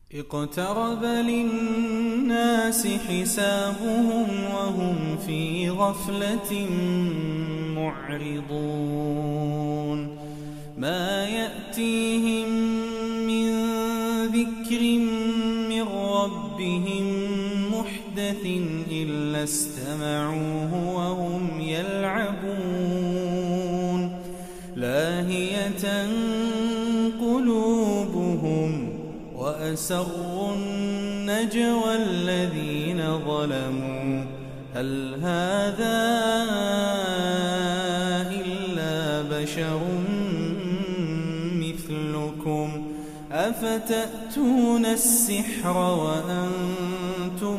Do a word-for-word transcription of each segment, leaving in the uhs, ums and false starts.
اقترب للناس حسابهم وهم في غفلة معرضون ما يأتيهم من ذكر من ربهم محدث إلا استمعوه وهم يلعبون لاهية قلوبهم وأسروا النجوى الذين ظلموا هل هذا إلا بشر مثلكم أفتأتون السحر وأنتم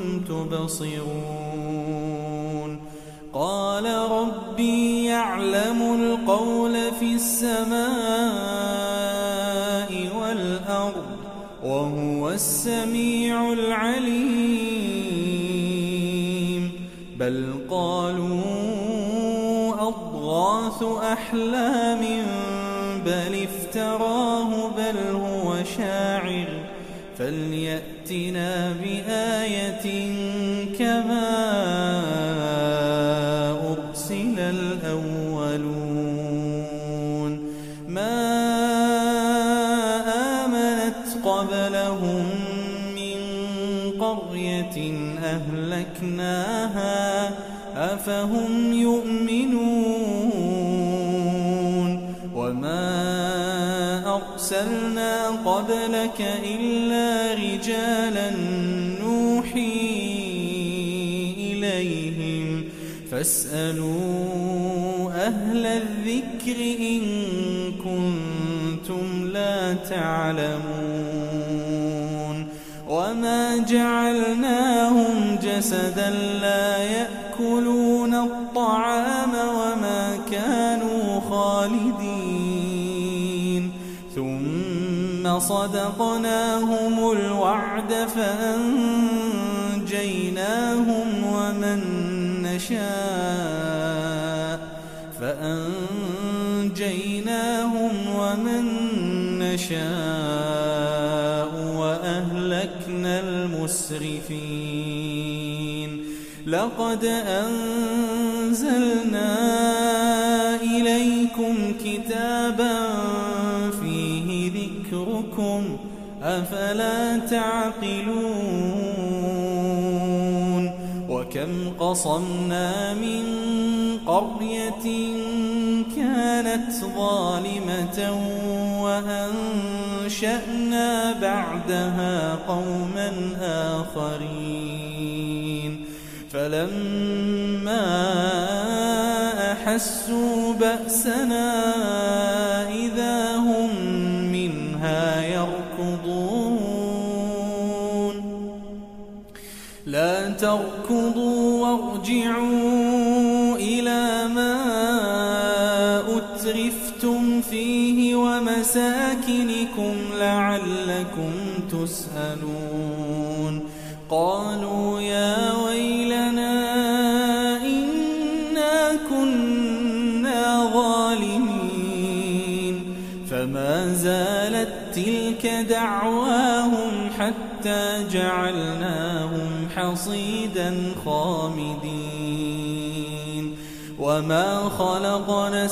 تبصرون قال ربي يعلم القول في السماء والأرض وهو السميع العليم بل قالوا أضغاث أحلام بل افتراه بل هو شاعر فليأتنا بآية كما أرسل الأولون ما آمنت قبلهم من قرية أهلكناها أفهم يؤمنون وما أرسلنا قبلك إلا رجالا نوحي إليهم فاسألوا أهل الذكر إن كنتم لا تعلمون وما جعلناهم جسدا لا يأكلون الطعام وما كانوا خالدين ثم صدقناهم الوعد فأنجيناهم ومن نشاء فأنجيناهم ومن نشاء وأهلكنا المسرفين لقد أنزلنا إليكم كتابا فيه ذكركم أفلا تعقلون وكم قصمنا من قرية كانت ظالمة وأنشأنا بعدها قوما آخرين فلما أحسوا بأسنا إذا هم منها يركضون لا تركضوا وارجعوا إلى ما أترفتم فيه ومساكنكم لعلكم تسألون قالوا يا ويلنا إنا كنا ظالمين فما زالت تلك دعواهم حتى جعلناهم حصيدا خامدين وما خلقنا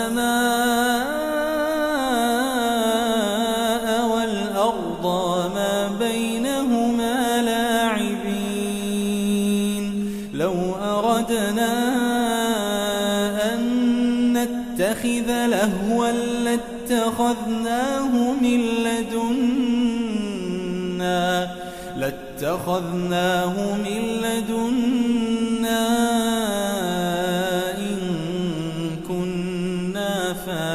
السماء والأرض وما بينهما لاعبين لو أردنا أن نتخذ لهوا لاتخذناه من لدنا لاتخذناه من لدنا إن كنا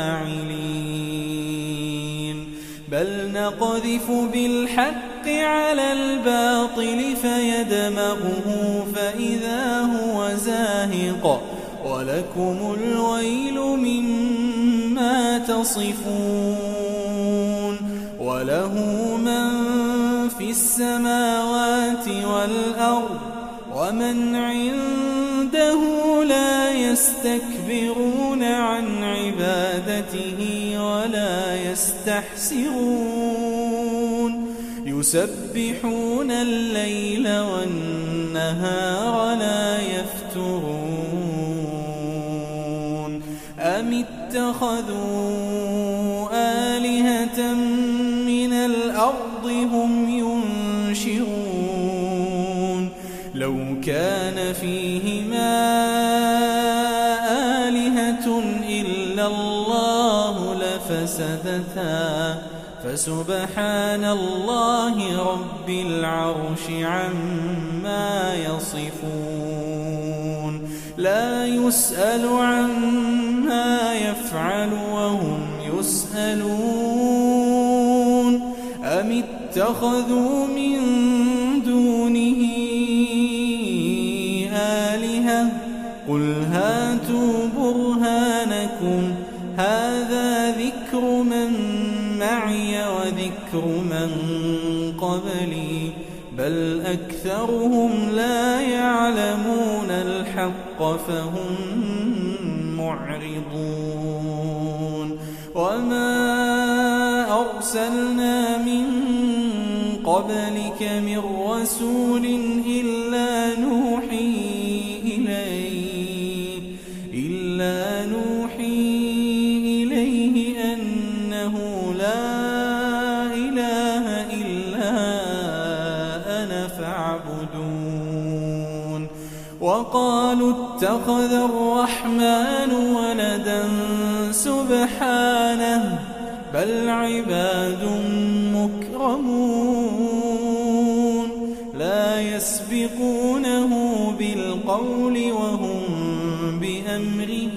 فاعلين بل نقذف بالحق على الباطل فيدمغه فإذا هو زاهق ولكم الويل مما تصفون وله من في السماوات والأرض ومن عنده لا يستكبرون عن عبادته ولا يستحسرون يسبحون الليل والنهار لا يفترون أم اتخذوا آلهة من الأرض هم ينشرون لو كان فيهما آلهة إلا الله لفسدتا فسبحان الله رب العرش عما يصفون لا يسأل عما يفعل وهم يسألون أم اتخذوا من دونه آلهة قل هاتوا برهانكم هذا ذكر من معي وذكر من قبلي بل أكثرهم لا يعلمون الحق فهم معرضون وما أرسلنا من قبلك من رسول إلا نوحي إليه إلا نوحي إليه أنه لا إله إلا أنا فاعبدون وقالوا اتخذ الرحمن ولدا سبحانه بل عباد مكرمون لا يسبقونه بالقول وهم بأمره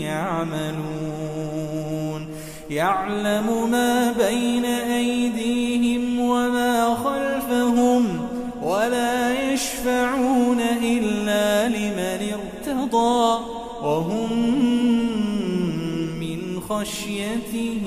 يعملون يعلم ما بين أيديهم وما خلفهم ولا يشفعون إلا لمن ارتضى وهم من خشيته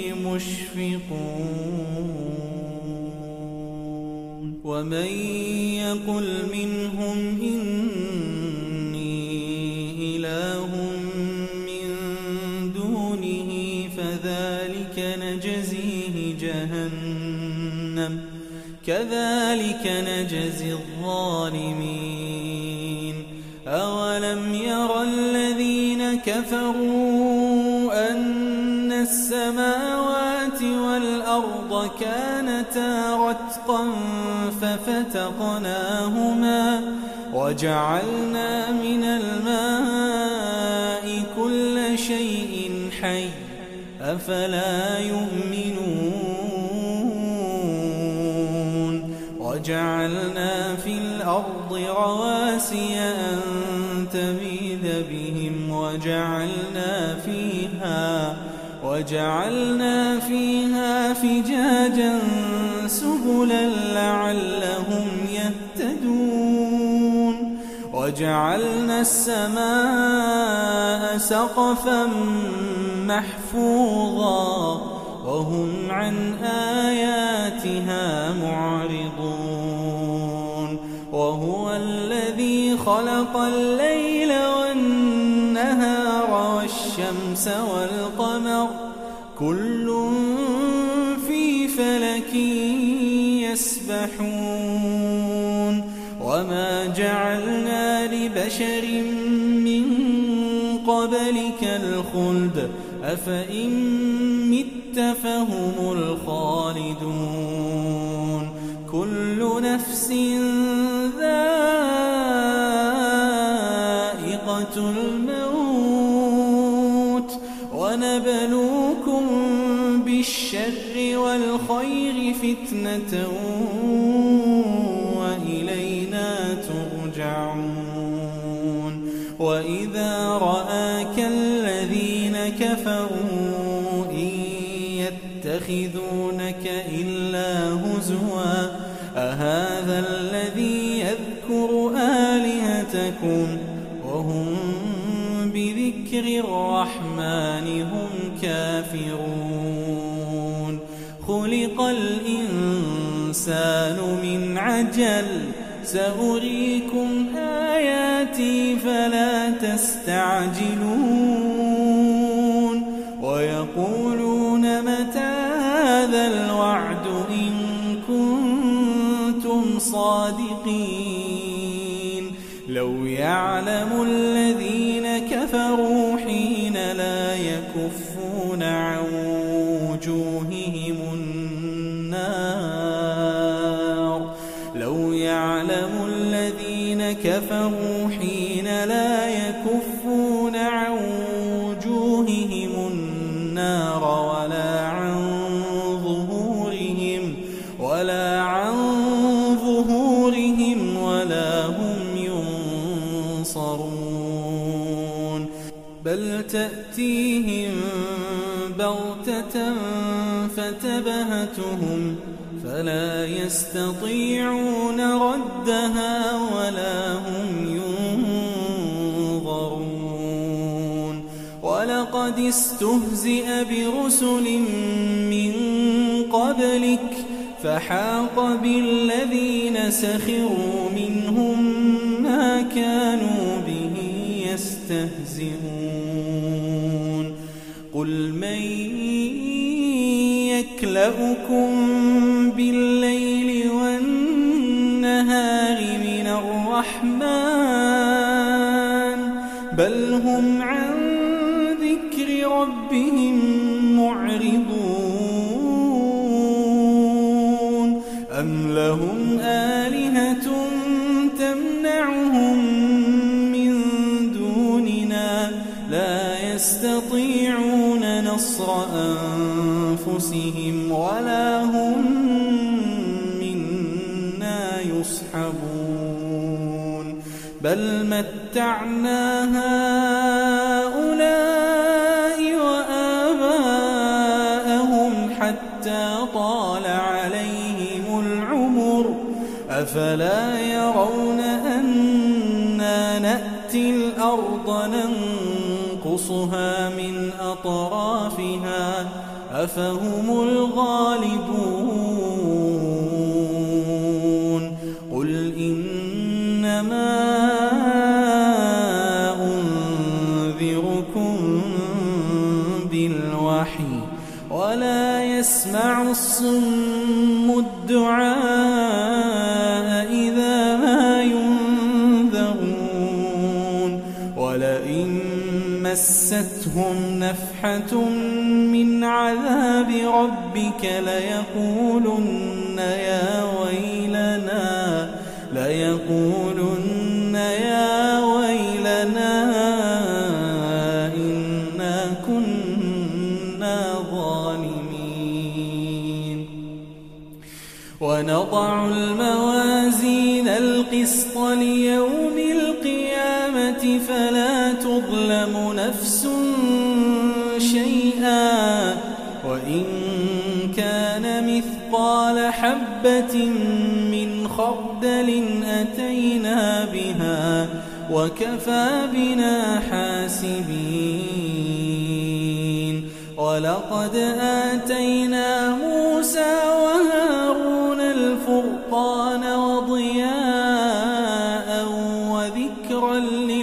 مشفقون ومن يقل منهم إني إله من دونه فذلك نجزيه جهنم كذلك نجزي الظالمين أولم ير الذين كفروا أن السماوات والأرض كانتا رتقا ففتقناهما وجعلنا من الماء كل شيء حي أفلا يؤمنون وجعلنا في الأرض رواسي أن تميد بهم وجعلنا فيها وجعلنا فيها فجاجا سبلا لعلهم يهتدون وجعلنا السماء سقفا محفوظا وهم عن آياتها معرضون وهو الذي خلق الليل والنهار والشمس والقمر كل في فلك يسبحون وما جعلنا لبشر من قبلك الخلد أفإن مت فهم الخالدون كل نفس ذائقة الموت ونبلوكم بالشر والخير فتنة وإلينا ترجعون وإذا رآك الذين كفروا إن يتخذونك إلا هزوا أهذا الذي يذكر آلهتكم وهم بذكر الرحمن هم كافرون خلق الإنسان من عجل سأريكم آياتي فلا تستعجلون ويقولون متى هذا الوعد إن كنتم كنتم صادقين لو يعلم الذين كفروا حين لا يكفون عن وجوههم النار لو يعلم الذين كفروا حين لا يكفون عن وجوههم النار ولا عن ظهورهم ولا عن ظهورهم ولا هم ينصرون بل تأتيهم بغتة فتبهتهم فلا يستطيعون ردها ولا هم ينظرون ولقد استهزئ برسل من قبلك فحاق بالذين سخروا منهم ما كانوا به يستهزئون قل من يكلؤكم بالليل والنهار من الرحمن بل هم عن ذكر ربهم معرضون أم لهم آلهة تمنعهم من دوننا لا يستطيعون نصر أنفسهم ولا هم منا يصحبون بل متعنا هؤلاء وآباءهم حتى طال عليهم العمر أفلا يرون أنا نأتي الأرض ننقصها من أطرافها أفهم الغالبون قل إنما أنذركم بالوحي ولا يسمع الصم الدعاء إذا ما ينذرون ولئن مستهم نفحة من عذاب ربك ليقولن يا ويلنا ليقولن يا ويلنا إنا كنا ظالمين ونضع الموازين القسط ليوم القيامة فلا تظلم نفس شيئا وإن كان مثقال حبة من خردل أتينا بها وكفى بنا حاسبين ولقد آتينا موسى وهارون الفرقان وضياء وذكرا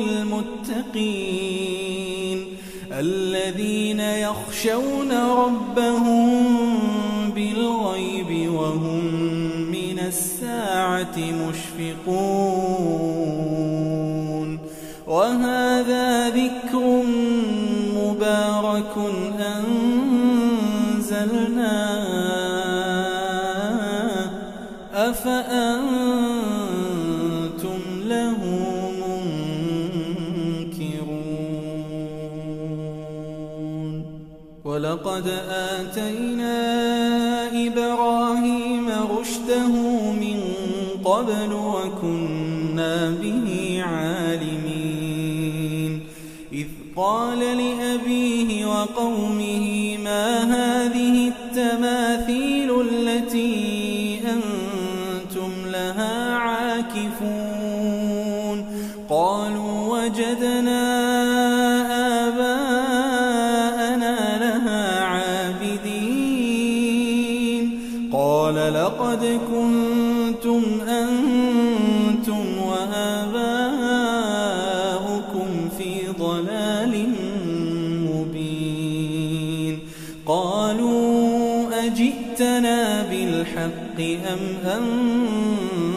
للمتقين الذين يخشون ربهم بالغيب وهم من الساعة مشفقون وهذا ذكر مبارك أنزلناه أفأنتم له منكرون ولقد آتينا إبراهيم رشده من قبل وكنا به عالمين إذ قال لأبيه وقومه ما هذه التماثيل التي أنتم لها عاكفون قالوا وجدنا آباءنا لها عابدين قال لقد كنتم أنتم وآباؤكم في ضلال مبين قالوا أجئتنا بالحق أم أنت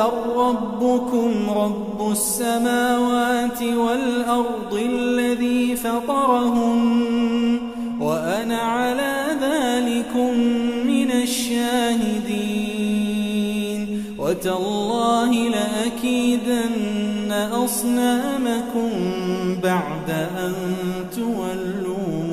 بل ربكم رب السماوات والأرض الذي فطرهن وأنا على ذلكم من الشاهدين وتالله لأكيدن أصنامكم بعد أن تولوا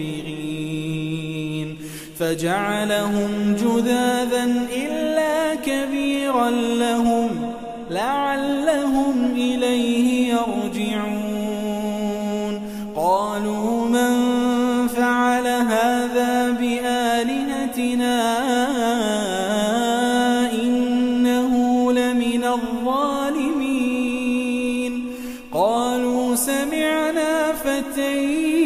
مدبرين فجعلهم جذاذا إلا كبيرا لهم لعلهم إليه يرجعون قالوا من فعل هذا بآلهتنا إنه لمن الظالمين قالوا سمعنا فتى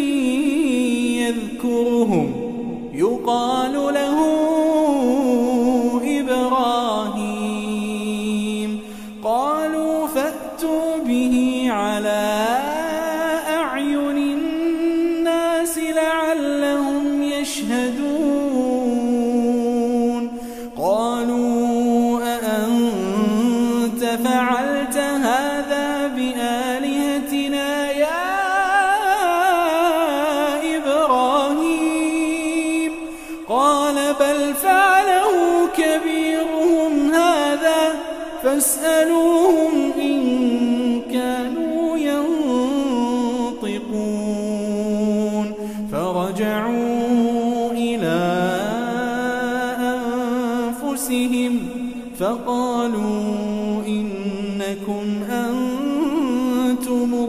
يذكرهم يقال له إبراهيم قالوا فأتوا به على أعين الناس لعلهم يشهدون قالوا أأنت فعلت هذا بآلهتنا يا إبراهيم قال بل فعله كبيرهم هذا فاسألوهم إن كانوا ينطقون فرجعوا إلى أنفسهم فقالوا إنكم أنتم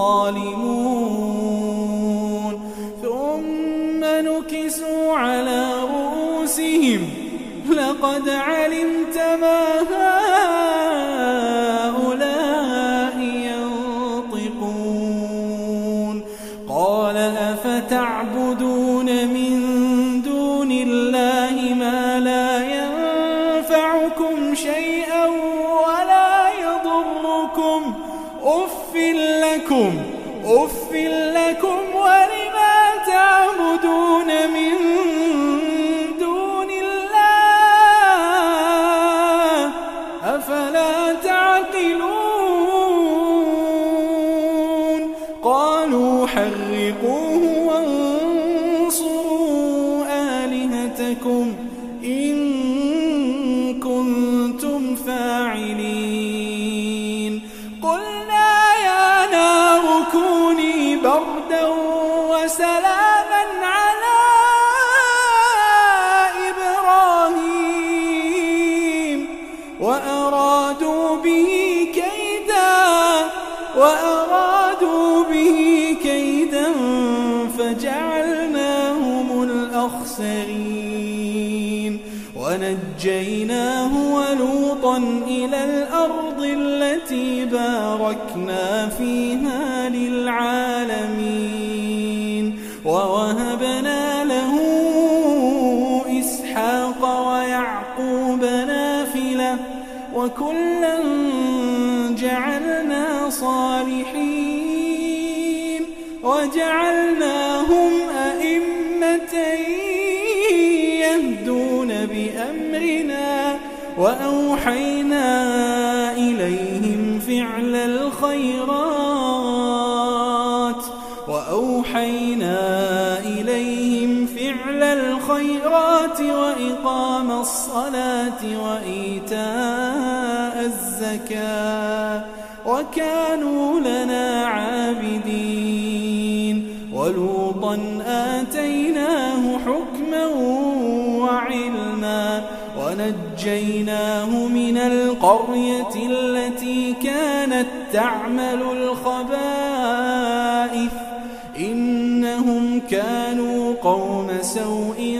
الظالمون ثم نكسوا على رؤوسهم لقد علمت ما هؤلاء ينطقون قال أفتعبدون من دون الله ما لا ينفعكم شيئا ولا يضركم أف لكم أف لكم ولما تعبدون من دون الله أفلا تعقلون قالوا حرقوه وانصروا آلهتكم إن كنتم فاعلين قلنا يا نار كوني بردا وسلاما على إبراهيم وأرادوا به كيدا وأرادوا به كيدا فجعلناهم الأخسرين ونجيناه ولوطا إلى الأرض التي باركنا فيها للعالمين ووهبنا له إسحاق ويعقوب نافلة وكلا جعلنا صالحين وجعلناهم أئمة يهدون بأمرنا وأوحينا إليهم فعل الخيرات وأوحينا إليهم فعل الخيرات وإقام الصلاة وإيتاء الزكاة وكانوا لنا عابدين ولوطا آتيناه حكما وعلما ونجيناه من القرية التي كانت تعمل الخبائث إنهم كانوا قوم سوء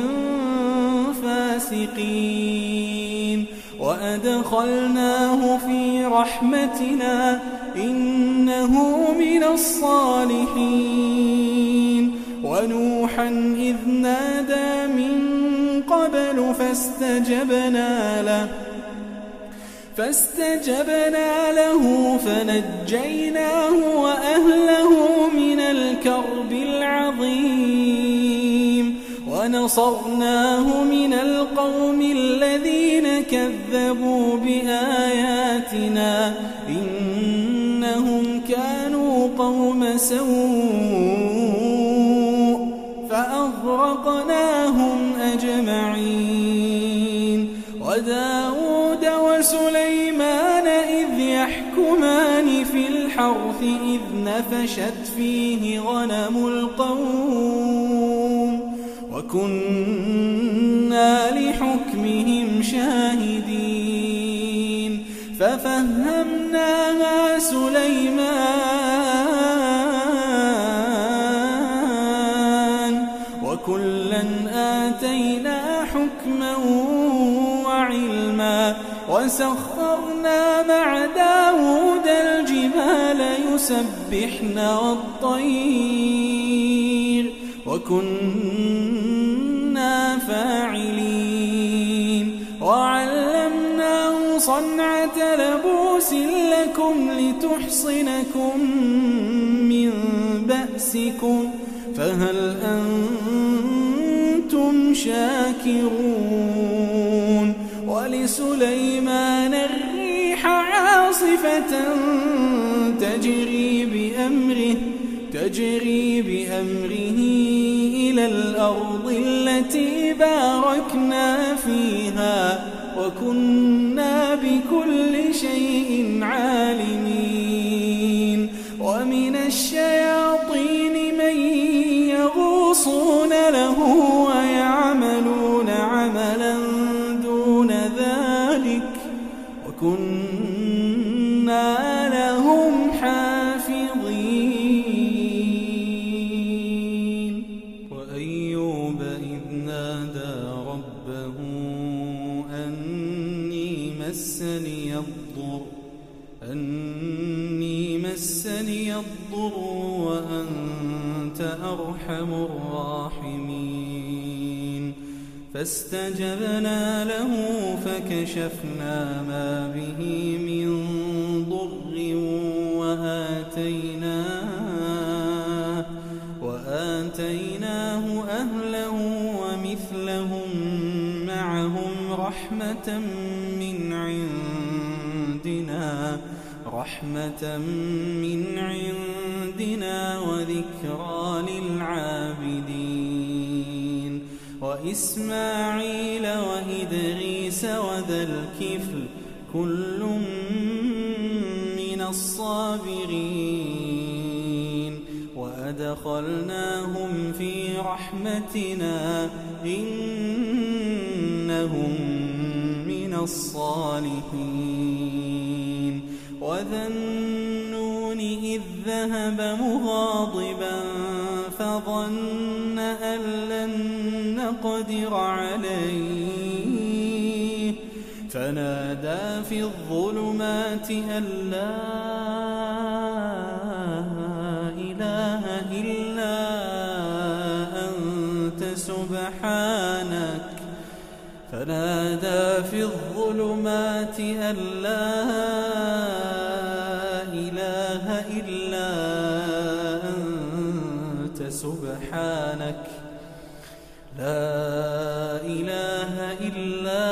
فاسقين وأدخلناه في رحمتنا إنه من الصالحين ونوحا إذ نادى من قبل فاستجبنا له فاستجبنا له فنجيناه وأهله من الكرب العظيم ونصرناه من القوم الذين كذبوا بآياتنا إنهم كانوا قوم سوء فأغرقناهم أجمعين. وداود وسليمان إذ يحكمان في الحرث إذ نفشت فيه غنم القوم وكنا لحكمهم شاهدين ففهمناها سليمان وكلا آتينا حكما وعلما وسخرنا مع داود الجبال يسبحن والطير وكنا فاعلين وعلمناه صنعة لبوس لكم لتحصنكم من بأسكم فهل أنتم شاكرون. ولسليمان الريح عاصفة تجري بأمره تجري بأمره إلى الأرض التي باركنا فيها وكنا بكل شيء عالمين. ومن الشياطين من يغوصون له ويعملون عملا دون ذلك وكنا لهم حافظين. وأيوب إذ نادى ربه أني مسني الضر أني مسني الضر وأنت أرحم الراحمين فاستجبنا له فكشفنا ما به من ضر وآتيناه وآتيناه أهله ومثلهم معهم رحمة من عندنا رحمة من عندنا وذكرى للعابدين. وإسماعيل وإدريس وذا الكفل كل من الصابرين وأدخلناهم في رحمتنا إنهم من الصالحين. وذا النون إذ ذهب مغاضبا فظن أن لن نقدر عليه فنادى في الظلمات أن لا إله إلا أنت سبحانك فنادى في الظلمات أن لا إله إلا أنت سبحانك لا إله إلا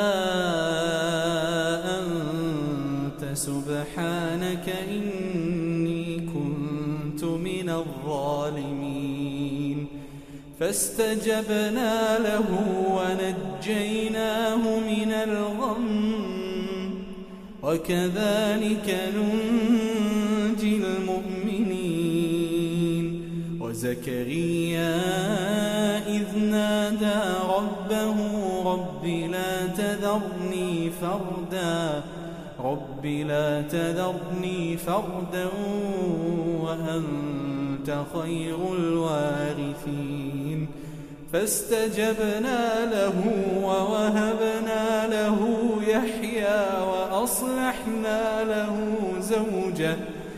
أنت سبحانك إني كنت من الظالمين. فاستجبنا له ونجيناه من الغم وكذلك ننجي المؤمنين. وزكريا إذ نادى ربه رب لا تذرني فردا رب لا تذرني فردا وأنت خير الوارثين. فاستجبنا له ووهبنا له يحيى وأصلحنا له زوجه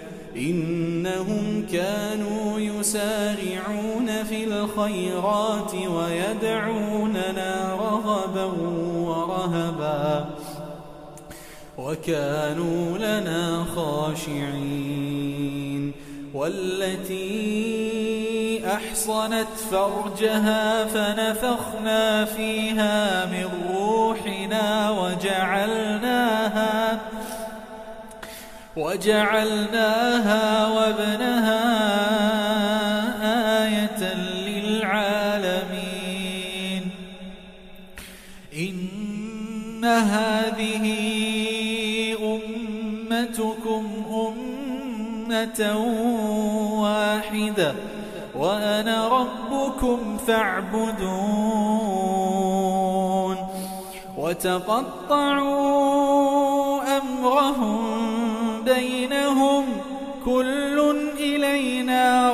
إنهم كانوا يسارعون في الخيرات ويدعوننا رغبا ورهبا وكانوا لنا خاشعين. والتي أحصنت فرجها فنفخنا فيها من روحنا وجعلناها وجعلناها وابنها آية للعالمين. إن هذه أمتكم أمة واحدة وأنا ربكم فاعبدون. وتقطعوا أمرهم بينهم كل إلينا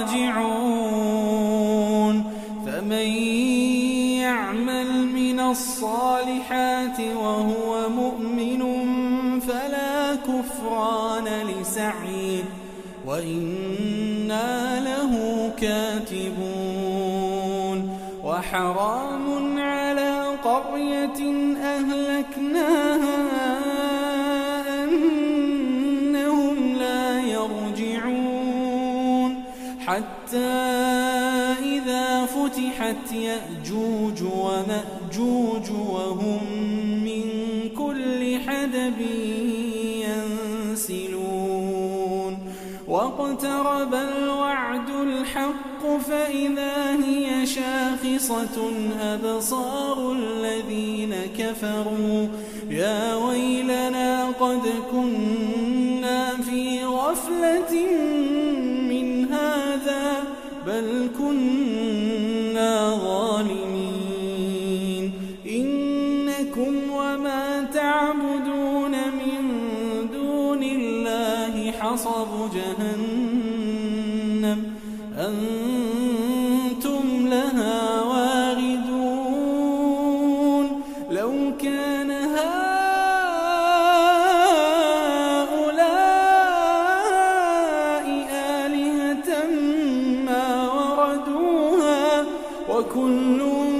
راجعون. فمن يعمل من الصالحات وهو مؤمن فلا كفران لسعيه وإنا له كاتبون. وحرام على قرية أهلكناها أنهم لا يرجعون حتى إذا فتحت يأجوج ومأجوج وهم من كل حدب ينسلون. واقترب الوعد الحق فإذا هي شاخصة أبصار الذين كفروا يا ويلنا قد كنا في غفلة من هذا بل كنا ظالمين. إنكم وما تعبدون من دون الله حصب جهنم أنتم لها واردون. لو كان هؤلاء آلهة ما وردوها وكل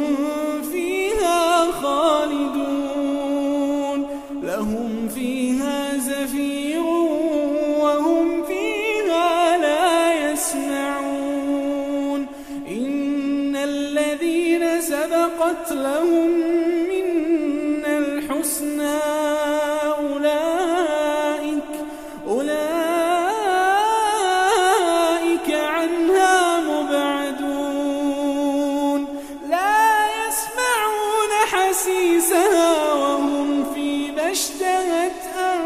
فيها خالدون. لهم فيها زفير وهم فيها لا يسمعون. إن الذين سبقت لهم منا الحسنى أولئك أولئك عنها مبعدون. لا يسمعون حسيسها وهم فيما اشتهت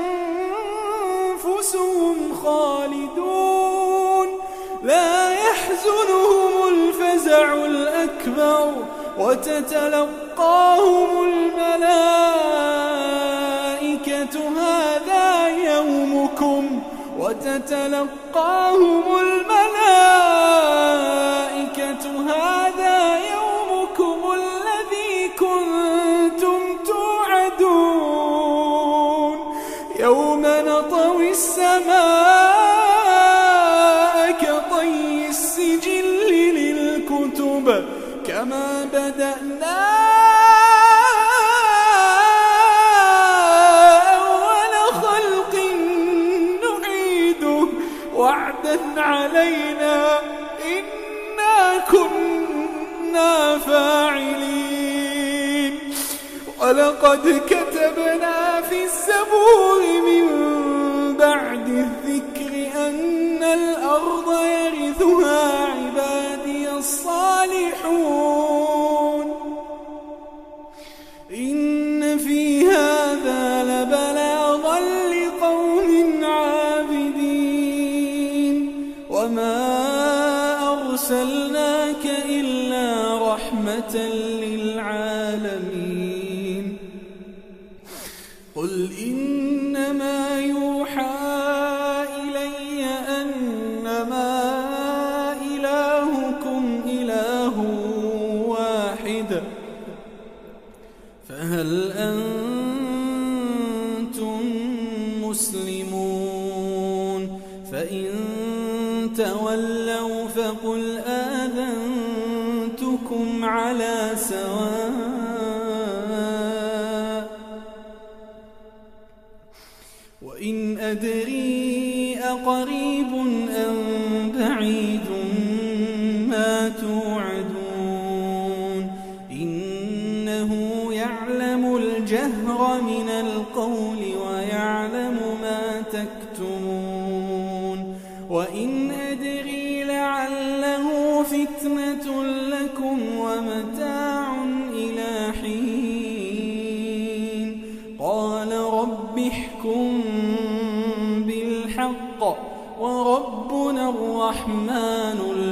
أنفسهم خالدون. لا يحزنهم الفزع الأكبر وتتلقاهم الملائكة هذا يومكم وتتلقاهم الملائكة هذا يومكم الذي كنتم توعدون. يوم نطوي السماء كطي السجل للكتب كما بدأنا أول خلق نعيده وعدا علينا إنا كنا فاعلين. ولقد كتبنا في الزبور من بعد الذكر أن الأرض يرثها عبادي الصالحون. إن في هذا لبلاغا لقوم عابدين. وما أرسلناك إلا رحمة للعالمين. قل إنما يوحى إلي أنما إلهكم إله واحد فهل أنتم مسلمون؟ فإن تولوا فقل آذنتكم على سواء. وإن أدري أقريب أم بعيد ما يعلم الجهر من القول ويعلم ما تكتمون وإن أدري لعله فتنة لكم ومتاع إلى حين قال رب احكم بالحق وربنا الرحمن